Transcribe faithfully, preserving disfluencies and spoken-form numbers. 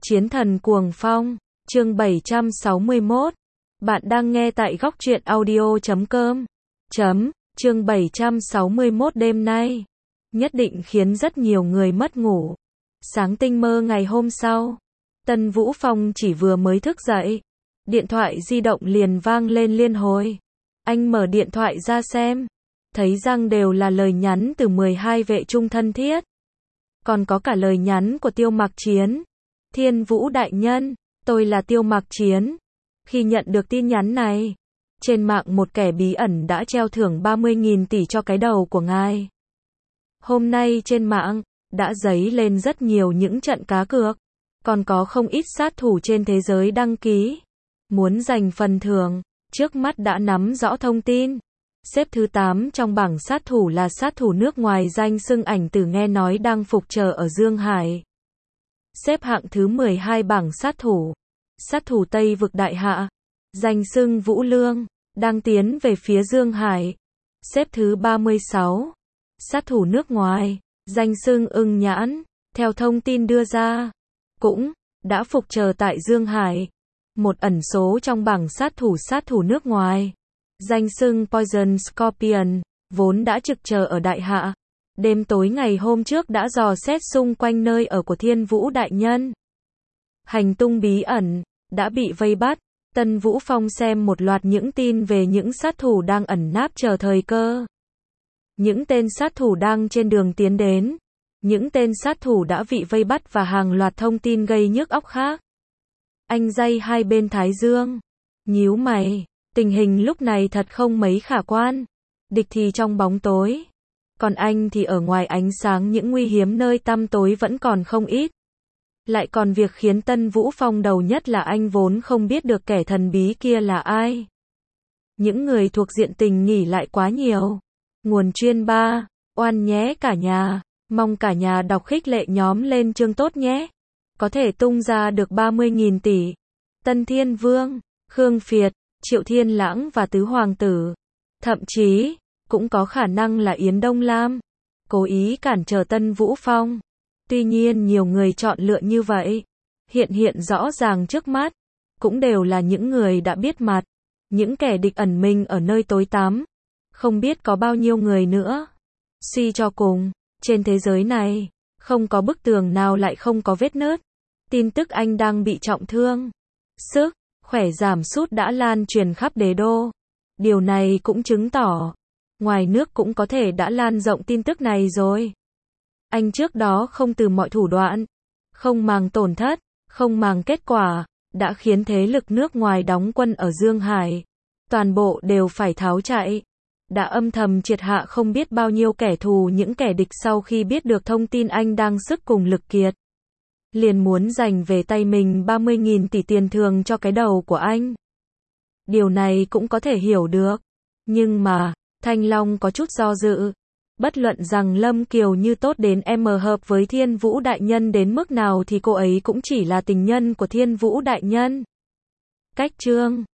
Chiến thần cuồng phong, chương bảy trăm sáu mươi mốt. Bạn đang nghe tại góc truyện audio chấm com. Chấm, chương bảy trăm sáu mươi mốt đêm nay. Nhất định khiến rất nhiều người mất ngủ. Sáng tinh mơ ngày hôm sau. Tân Vũ Phong chỉ vừa mới thức dậy. Điện thoại di động liền vang lên liên hồi. Anh mở điện thoại ra xem. Thấy rằng đều là lời nhắn từ mười hai vệ trung thân thiết. Còn có cả lời nhắn của Tiêu Mặc Chiến. Thiên Vũ đại nhân, tôi là Tiêu Mặc Chiến. Khi nhận được tin nhắn này, trên mạng một kẻ bí ẩn đã treo thưởng ba mươi nghìn tỷ cho cái đầu của ngài. Hôm nay trên mạng, đã dấy lên rất nhiều những trận cá cược. Còn có không ít sát thủ trên thế giới đăng ký. Muốn giành phần thưởng, trước mắt đã nắm rõ thông tin. Xếp thứ tám trong bảng sát thủ là sát thủ nước ngoài danh xưng ảnh tử nghe nói đang phục chờ ở Dương Hải. Xếp hạng thứ mười hai bảng sát thủ. Sát thủ Tây vực Đại Hạ. Danh xưng Vũ Lương. Đang tiến về phía Dương Hải. Xếp thứ ba mươi sáu. Sát thủ nước ngoài. Danh xưng Ưng Nhãn. Theo thông tin đưa ra. Cũng đã phục chờ tại Dương Hải. Một ẩn số trong bảng sát thủ sát thủ nước ngoài. Danh xưng Poison Scorpion. Vốn đã trực chờ ở Đại Hạ. Đêm tối ngày hôm trước đã dò xét xung quanh nơi ở của Thiên Vũ đại nhân. Hành tung bí ẩn, đã bị vây bắt. Tân Vũ Phong xem một loạt những tin về những sát thủ đang ẩn náp chờ thời cơ. Những tên sát thủ đang trên đường tiến đến. Những tên sát thủ đã bị vây bắt và hàng loạt thông tin gây nhức óc khác. Anh day hai bên thái dương. Nhíu mày, tình hình lúc này thật không mấy khả quan. Địch thì trong bóng tối. Còn anh thì ở ngoài ánh sáng, những nguy hiểm nơi tăm tối vẫn còn không ít. Lại còn việc khiến Tân Vũ Phong đầu nhất là anh vốn không biết được kẻ thần bí kia là ai. Những người thuộc diện tình nghỉ lại quá nhiều. Nguồn chuyên ba, oan nhé cả nhà, mong cả nhà đọc khích lệ nhóm lên chương tốt nhé. Có thể tung ra được ba mươi nghìn tỷ. Tân Thiên Vương, Khương Phiệt, Triệu Thiên Lãng và Tứ Hoàng Tử. Thậm chí, cũng có khả năng là Yến Đông Lam. Cố ý cản trở Tân Vũ Phong. Tuy nhiên nhiều người chọn lựa như vậy. Hiện hiện rõ ràng trước mắt. Cũng đều là những người đã biết mặt. Những kẻ địch ẩn mình ở nơi tối tăm. Không biết có bao nhiêu người nữa. Suy cho cùng, trên thế giới này, không có bức tường nào lại không có vết nứt. Tin tức anh đang bị trọng thương. Sức khỏe giảm sút đã lan truyền khắp đế đô. Điều này cũng chứng tỏ, ngoài nước cũng có thể đã lan rộng tin tức này rồi. Anh trước đó không từ mọi thủ đoạn, không màng tổn thất, không màng kết quả, đã khiến thế lực nước ngoài đóng quân ở Dương Hải. Toàn bộ đều phải tháo chạy. Đã âm thầm triệt hạ không biết bao nhiêu kẻ thù, những kẻ địch sau khi biết được thông tin anh đang sức cùng lực kiệt. Liền muốn giành về tay mình ba mươi nghìn tỷ tiền thưởng cho cái đầu của anh. Điều này cũng có thể hiểu được. Nhưng mà, Thanh Long có chút do dự. Bất luận rằng Lâm Kiều Như tốt đến em hợp với Thiên Vũ đại nhân đến mức nào thì cô ấy cũng chỉ là tình nhân của Thiên Vũ đại nhân. Cách chương